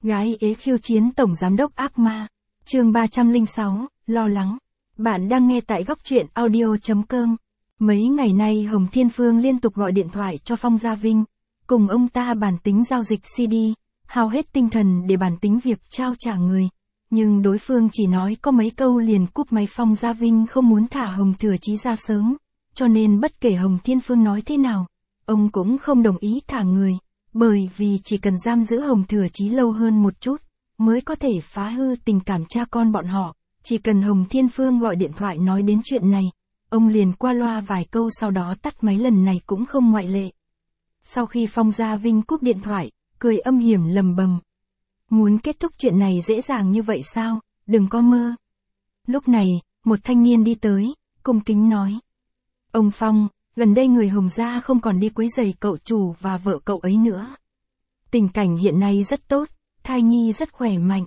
Gái ế khiêu chiến tổng giám đốc ác ma. Chương 306, lo lắng. Bạn đang nghe tại góc truyện audio.com. Mấy ngày nay Hồng Thiên Phương liên tục gọi điện thoại cho Phong Gia Vinh, cùng ông ta bàn tính giao dịch CD, hao hết tinh thần để bàn tính việc trao trả người. Nhưng đối phương chỉ nói có mấy câu liền cúp máy. Phong Gia Vinh không muốn thả Hồng Thừa Chí ra sớm, cho nên bất kể Hồng Thiên Phương nói thế nào, ông cũng không đồng ý thả người. Bởi vì chỉ cần giam giữ Hồng Thừa Chí lâu hơn một chút, mới có thể phá hư tình cảm cha con bọn họ. Chỉ cần Hồng Thiên Phương gọi điện thoại nói đến chuyện này, ông liền qua loa vài câu sau đó tắt máy, lần này cũng không ngoại lệ. Sau khi Phong Gia Vinh cúp điện thoại, cười âm hiểm lầm bầm. Muốn kết thúc chuyện này dễ dàng như vậy sao, đừng có mơ. Lúc này, một thanh niên đi tới, cung kính nói. Ông Phong, gần đây người Hồng gia không còn đi quấy rầy cậu chủ và vợ cậu ấy nữa. Tình cảnh hiện nay rất tốt, thai nhi rất khỏe mạnh.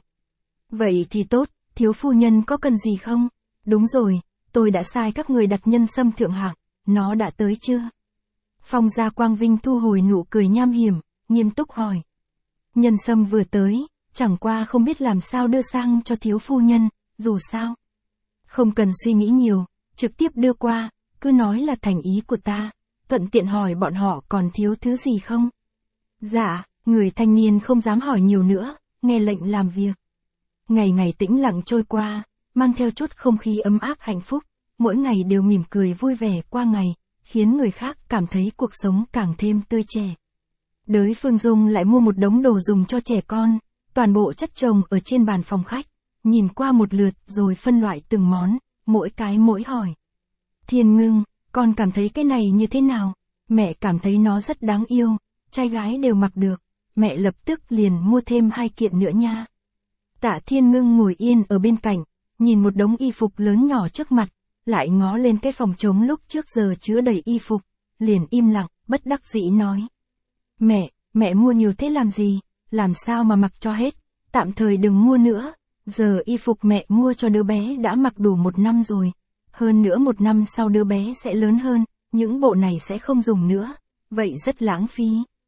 Vậy thì tốt, thiếu phu nhân có cần gì không? Đúng rồi, tôi đã sai các người đặt nhân sâm thượng hạng, nó đã tới chưa? Phong Gia Quang Vinh thu hồi nụ cười nham hiểm, nghiêm túc hỏi. Nhân sâm vừa tới, chẳng qua không biết làm sao đưa sang cho thiếu phu nhân, dù sao. Không cần suy nghĩ nhiều, trực tiếp đưa qua, cứ nói là thành ý của ta, thuận tiện hỏi bọn họ còn thiếu thứ gì không? Dạ, người thanh niên không dám hỏi nhiều nữa, nghe lệnh làm việc. Ngày ngày tĩnh lặng trôi qua, mang theo chút không khí ấm áp hạnh phúc, mỗi ngày đều mỉm cười vui vẻ qua ngày, khiến người khác cảm thấy cuộc sống càng thêm tươi trẻ. Đới Phương Dung lại mua một đống đồ dùng cho trẻ con, toàn bộ chất chồng ở trên bàn phòng khách, nhìn qua một lượt rồi phân loại từng món, mỗi cái mỗi hỏi. Thiên Ngưng, con cảm thấy cái này như thế nào? Mẹ cảm thấy nó rất đáng yêu, trai gái đều mặc được, mẹ lập tức liền mua thêm 2 kiện nữa nha. Tạ Thiên Ngưng ngồi yên ở bên cạnh, nhìn một đống y phục lớn nhỏ trước mặt, lại ngó lên cái phòng trống lúc trước giờ chứa đầy y phục, liền im lặng, bất đắc dĩ nói. Mẹ mua nhiều thế làm gì, làm sao mà mặc cho hết, tạm thời đừng mua nữa, giờ y phục mẹ mua cho đứa bé đã mặc đủ 1 năm rồi, hơn nữa 1 năm sau đứa bé sẽ lớn hơn, những bộ này sẽ không dùng nữa, vậy rất lãng phí.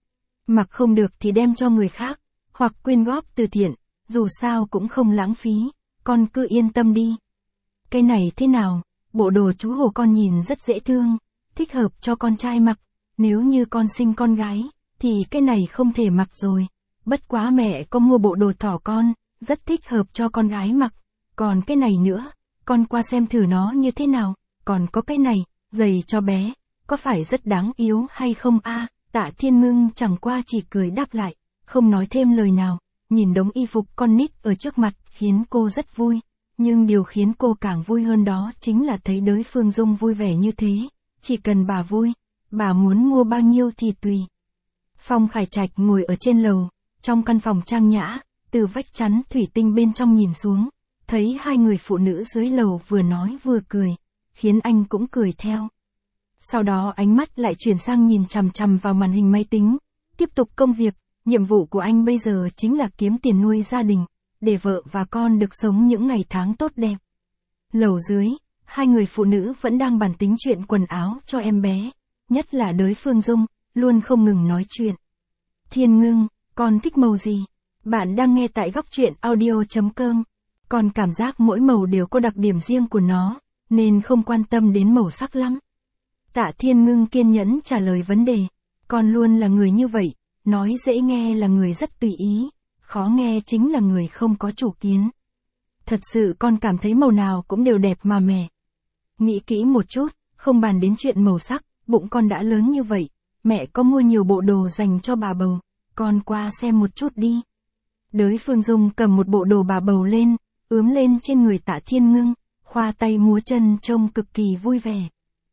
Mặc không được thì đem cho người khác, hoặc quyên góp từ thiện, dù sao cũng không lãng phí, con cứ yên tâm đi. Cái này thế nào, bộ đồ chú Hồ con nhìn rất dễ thương, thích hợp cho con trai mặc, nếu như con sinh con gái, thì cái này không thể mặc rồi. Bất quá mẹ có mua bộ đồ thỏ con, rất thích hợp cho con gái mặc, còn cái này nữa, con qua xem thử nó như thế nào, còn có cái này, giày cho bé, có phải rất đáng yêu hay không a? Tạ Thiên Ngưng chẳng qua chỉ cười đáp lại, không nói thêm lời nào, nhìn đống y phục con nít ở trước mặt khiến cô rất vui, nhưng điều khiến cô càng vui hơn đó chính là thấy Đới Phương Dung vui vẻ như thế, chỉ cần bà vui, bà muốn mua bao nhiêu thì tùy. Phong Khải Trạch ngồi ở trên lầu, trong căn phòng trang nhã, từ vách chắn thủy tinh bên trong nhìn xuống, thấy 2 người phụ nữ dưới lầu vừa nói vừa cười, khiến anh cũng cười theo. Sau đó ánh mắt lại chuyển sang nhìn chằm chằm vào màn hình máy tính, tiếp tục công việc, nhiệm vụ của anh bây giờ chính là kiếm tiền nuôi gia đình, để vợ và con được sống những ngày tháng tốt đẹp. Lầu dưới, 2 người phụ nữ vẫn đang bàn tính chuyện quần áo cho em bé, nhất là Đới Phương Dung, luôn không ngừng nói chuyện. Thiên Ngưng, con thích màu gì? Bạn đang nghe tại góc truyện audio.com. Con cảm giác mỗi màu đều có đặc điểm riêng của nó, nên không quan tâm đến màu sắc lắm. Tạ Thiên Ngưng kiên nhẫn trả lời vấn đề. Con luôn là người như vậy, nói dễ nghe là người rất tùy ý, khó nghe chính là người không có chủ kiến. Thật sự con cảm thấy màu nào cũng đều đẹp mà mẹ. Nghĩ kỹ một chút, không bàn đến chuyện màu sắc, bụng con đã lớn như vậy, mẹ có mua nhiều bộ đồ dành cho bà bầu, con qua xem một chút đi. Đới Phương Dung cầm một bộ đồ bà bầu lên, ướm lên trên người Tạ Thiên Ngưng, khoa tay múa chân trông cực kỳ vui vẻ.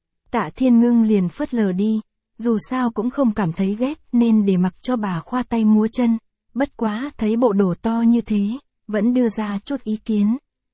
Tạ Thiên Ngưng liền phớt lờ đi, dù sao cũng không cảm thấy ghét nên để mặc cho bà khoa tay múa chân, bất quá thấy bộ đồ to như thế, vẫn đưa ra chút ý kiến.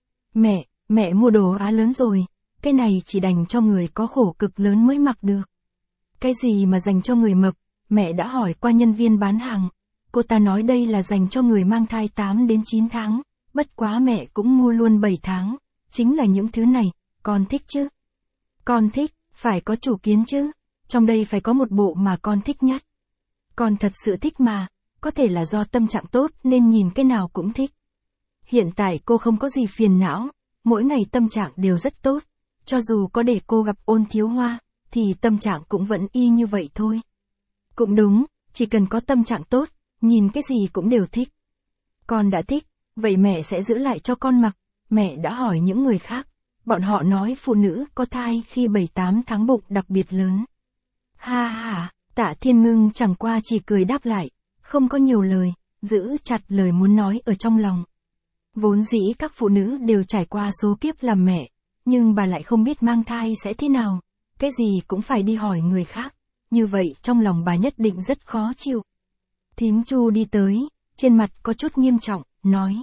Mẹ mua đồ á lớn rồi, cái này chỉ dành cho người có khổ cực lớn mới mặc được. Cái gì mà dành cho người mập, mẹ đã hỏi qua nhân viên bán hàng, cô ta nói đây là dành cho người mang thai 8 đến 9 tháng, bất quá mẹ cũng mua luôn 7 tháng, chính là những thứ này, con thích chứ? Con thích, phải có chủ kiến chứ, trong đây phải có một bộ mà con thích nhất. Con thật sự thích mà, có thể là do tâm trạng tốt nên nhìn cái nào cũng thích. Hiện tại cô không có gì phiền não, mỗi ngày tâm trạng đều rất tốt, cho dù có để cô gặp Ôn Thiếu Hoa, thì tâm trạng cũng vẫn y như vậy thôi. Cũng đúng, chỉ cần có tâm trạng tốt, nhìn cái gì cũng đều thích. Con đã thích, vậy mẹ sẽ giữ lại cho con mặc. Mẹ đã hỏi những người khác, bọn họ nói phụ nữ có thai khi 7-8 tháng bụng đặc biệt lớn. Ha ha, Tạ Thiên Ngưng chẳng qua chỉ cười đáp lại, không có nhiều lời, giữ chặt lời muốn nói ở trong lòng. Vốn dĩ các phụ nữ đều trải qua số kiếp làm mẹ, nhưng bà lại không biết mang thai sẽ thế nào, cái gì cũng phải đi hỏi người khác, như vậy trong lòng bà nhất định rất khó chịu. Thím Chu đi tới, trên mặt có chút nghiêm trọng, nói.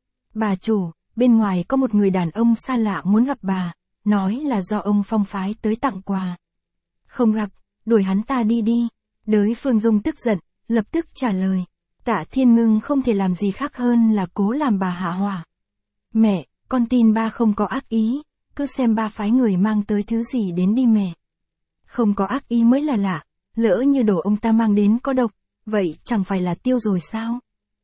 Bà chủ, bên ngoài có một người đàn ông xa lạ muốn gặp bà, nói là do ông Phong phái tới tặng quà. Không gặp, đuổi hắn ta đi đi. Đới Phương Dung tức giận, lập tức trả lời. Tạ Thiên Ngưng không thể làm gì khác hơn là cố làm bà hạ hỏa. Mẹ, con tin ba không có ác ý, cứ xem ba phái người mang tới thứ gì đến đi mẹ. Không có ác ý mới là lạ, lỡ như đồ ông ta mang đến có độc, vậy chẳng phải là tiêu rồi sao?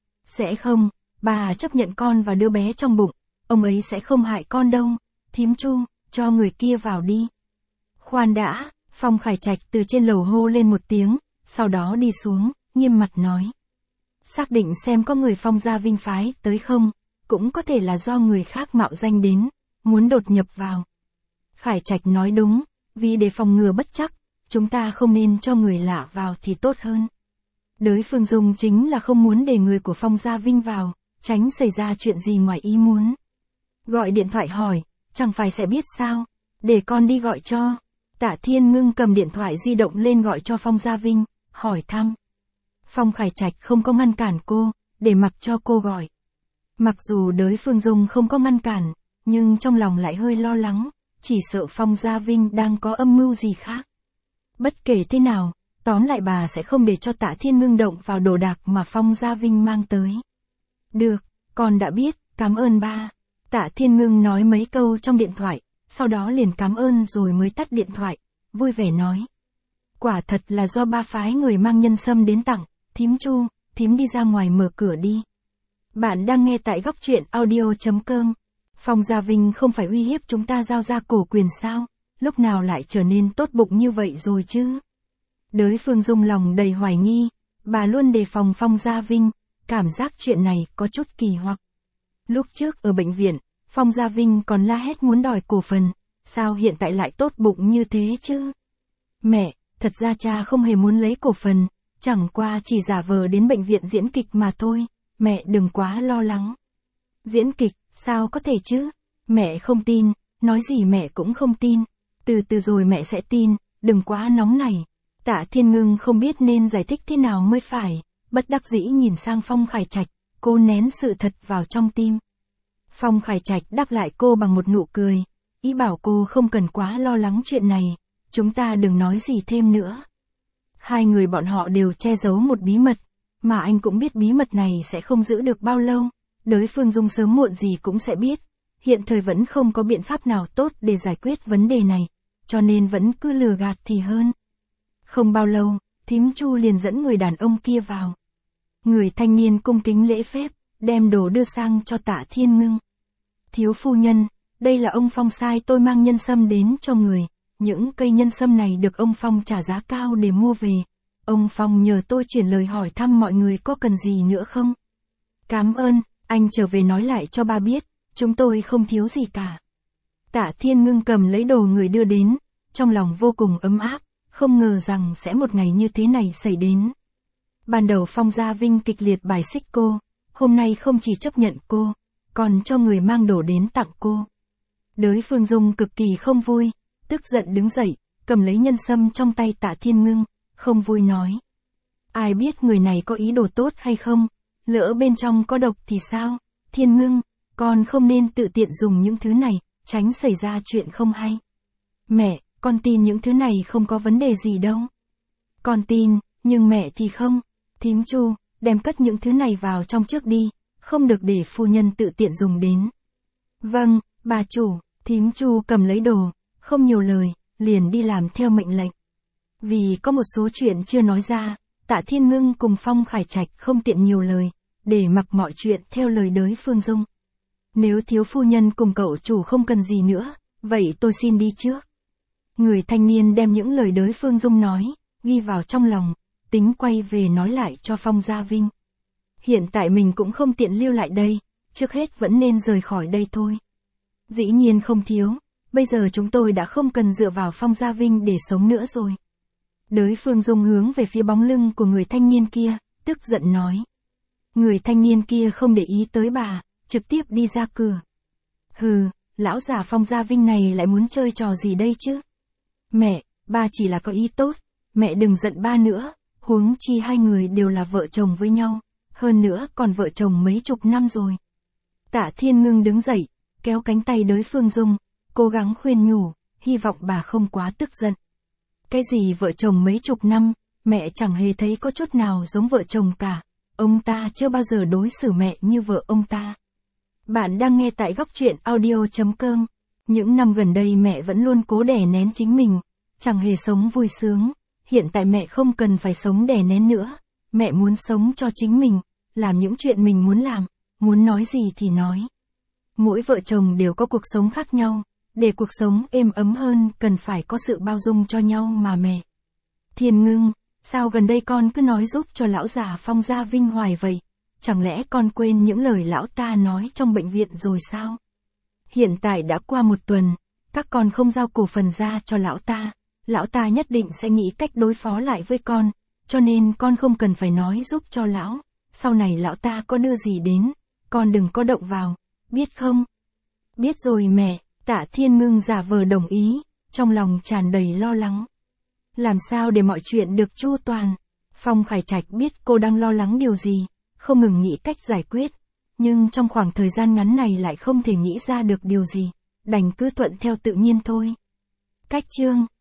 Sẽ không, bà chấp nhận con và đứa bé trong bụng, ông ấy sẽ không hại con đâu. Thím Chu, cho người kia vào đi. Khoan đã, Phong Khải Trạch từ trên lầu hô lên một tiếng, sau đó đi xuống, nghiêm mặt nói. Xác định xem có người Phong gia Vinh phái tới không, cũng có thể là do người khác mạo danh đến, muốn đột nhập vào. Khải Trạch nói đúng, vì để phòng ngừa bất trắc, chúng ta không nên cho người lạ vào thì tốt hơn. Đới Phương Dung chính là không muốn để người của Phong gia Vinh vào, tránh xảy ra chuyện gì ngoài ý muốn. Gọi điện thoại hỏi, chẳng phải sẽ biết sao, để con đi gọi cho. Tạ Thiên Ngưng cầm điện thoại di động lên gọi cho Phong gia Vinh, hỏi thăm. Phong Khải Trạch không có ngăn cản cô, để mặc cho cô gọi. Mặc dù Đới Phương Dung không có ngăn cản, nhưng trong lòng lại hơi lo lắng, chỉ sợ Phong gia Vinh đang có âm mưu gì khác. Bất kể thế nào, tóm lại bà sẽ không để cho Tạ Thiên Ngưng động vào đồ đạc mà Phong gia Vinh mang tới. Được, con đã biết, cảm ơn ba. Tạ Thiên Ngưng nói mấy câu trong điện thoại, sau đó liền cảm ơn rồi mới tắt điện thoại, vui vẻ nói. Quả thật là do ba phái người mang nhân sâm đến tặng, thím Chu, thím đi ra ngoài mở cửa đi. Bạn đang nghe tại góc truyện audio.com. Phong gia Vinh không phải uy hiếp chúng ta giao ra cổ quyền sao, lúc nào lại trở nên tốt bụng như vậy rồi chứ? Đới Phương Dung lòng đầy hoài nghi, bà luôn đề phòng Phong gia Vinh, cảm giác chuyện này có chút kỳ hoặc. Lúc trước ở bệnh viện, Phong gia Vinh còn la hét muốn đòi cổ phần, sao hiện tại lại tốt bụng như thế chứ? Mẹ, thật ra cha không hề muốn lấy cổ phần, chẳng qua chỉ giả vờ đến bệnh viện diễn kịch mà thôi, mẹ đừng quá lo lắng. Diễn kịch, sao có thể chứ? Mẹ không tin, nói gì mẹ cũng không tin, từ từ rồi mẹ sẽ tin, đừng quá nóng nảy. Tạ Thiên Ngưng không biết nên giải thích thế nào mới phải, bất đắc dĩ nhìn sang Phong Khải Trạch, cô nén sự thật vào trong tim. Phong Khải Trạch đáp lại cô bằng một nụ cười, ý bảo cô không cần quá lo lắng chuyện này, chúng ta đừng nói gì thêm nữa. Hai người bọn họ đều che giấu một bí mật, mà anh cũng biết bí mật này sẽ không giữ được bao lâu, Đới Phương Dung sớm muộn gì cũng sẽ biết, hiện thời vẫn không có biện pháp nào tốt để giải quyết vấn đề này, cho nên vẫn cứ lừa gạt thì hơn. Không bao lâu, thím Chu liền dẫn người đàn ông kia vào. Người thanh niên cung kính lễ phép, đem đồ đưa sang cho Tạ Thiên Ngưng. Thiếu phu nhân, đây là ông Phong sai tôi mang nhân sâm đến cho người, những cây nhân sâm này được ông Phong trả giá cao để mua về. Ông Phong nhờ tôi chuyển lời hỏi thăm mọi người có cần gì nữa không? Cảm ơn, anh trở về nói lại cho ba biết, chúng tôi không thiếu gì cả. Tạ Thiên Ngưng cầm lấy đồ người đưa đến, trong lòng vô cùng ấm áp, không ngờ rằng sẽ một ngày như thế này xảy đến. Ban đầu Phong gia Vinh kịch liệt bài xích cô, hôm nay không chỉ chấp nhận cô, còn cho người mang đồ đến tặng cô. Đới Phương Dung cực kỳ không vui, tức giận đứng dậy, cầm lấy nhân sâm trong tay Tạ Thiên Ngưng, không vui nói. Ai biết người này có ý đồ tốt hay không, lỡ bên trong có độc thì sao? Thiên Ngưng, con không nên tự tiện dùng những thứ này, tránh xảy ra chuyện không hay. Mẹ, con tin những thứ này không có vấn đề gì đâu. Con tin, nhưng mẹ thì không. Thím Chu, đem cất những thứ này vào trong trước đi, không được để phu nhân tự tiện dùng đến. Vâng, bà chủ. Thím Chu cầm lấy đồ, không nhiều lời, liền đi làm theo mệnh lệnh. Vì có một số chuyện chưa nói ra, Tạ Thiên Ngưng cùng Phong Khải Trạch không tiện nhiều lời, để mặc mọi chuyện theo lời đới Phương Dung. Nếu thiếu phu nhân cùng cậu chủ không cần gì nữa, vậy tôi xin đi trước. Người thanh niên đem những lời đới Phương Dung nói, ghi vào trong lòng, tính quay về nói lại cho Phong Gia Vinh. Hiện tại mình cũng không tiện lưu lại đây, trước hết vẫn nên rời khỏi đây thôi. Dĩ nhiên không thiếu, bây giờ chúng tôi đã không cần dựa vào Phong Gia Vinh để sống nữa rồi. Đới Phương Dung hướng về phía bóng lưng của người thanh niên kia, tức giận nói. Người thanh niên kia không để ý tới bà, trực tiếp đi ra cửa. Hừ, lão già Phong Gia Vinh này lại muốn chơi trò gì đây chứ? Mẹ, ba chỉ là có ý tốt, mẹ đừng giận ba nữa, huống chi hai người đều là vợ chồng với nhau, hơn nữa còn vợ chồng mấy chục năm rồi. Tạ Thiên Ngưng đứng dậy, kéo cánh tay đới Phương Dung, cố gắng khuyên nhủ, hy vọng bà không quá tức giận. Cái gì vợ chồng mấy chục năm, mẹ chẳng hề thấy có chút nào giống vợ chồng cả, ông ta chưa bao giờ đối xử mẹ như vợ ông ta. Bạn đang nghe tại Góc Truyện Audio.com. Những năm gần đây mẹ vẫn luôn cố đè nén chính mình, chẳng hề sống vui sướng, hiện tại mẹ không cần phải sống đè nén nữa, mẹ muốn sống cho chính mình, làm những chuyện mình muốn làm, muốn nói gì thì nói. Mỗi vợ chồng đều có cuộc sống khác nhau, để cuộc sống êm ấm hơn cần phải có sự bao dung cho nhau mà mẹ. Thiên Ngưng, sao gần đây con cứ nói giúp cho lão già Phong Gia Vinh hoài vậy? Chẳng lẽ con quên những lời lão ta nói trong bệnh viện rồi sao? Hiện tại đã qua một tuần, các con không giao cổ phần ra cho lão ta nhất định sẽ nghĩ cách đối phó lại với con, cho nên con không cần phải nói giúp cho lão, sau này lão ta có đưa gì đến, con đừng có động vào, biết không? Biết rồi mẹ, Tạ Thiên Ngưng giả vờ đồng ý, trong lòng tràn đầy lo lắng. Làm sao để mọi chuyện được chu toàn? Phong Khải Trạch biết cô đang lo lắng điều gì, không ngừng nghĩ cách giải quyết, nhưng trong khoảng thời gian ngắn này lại không thể nghĩ ra được điều gì, đành cứ thuận theo tự nhiên thôi. Cách chương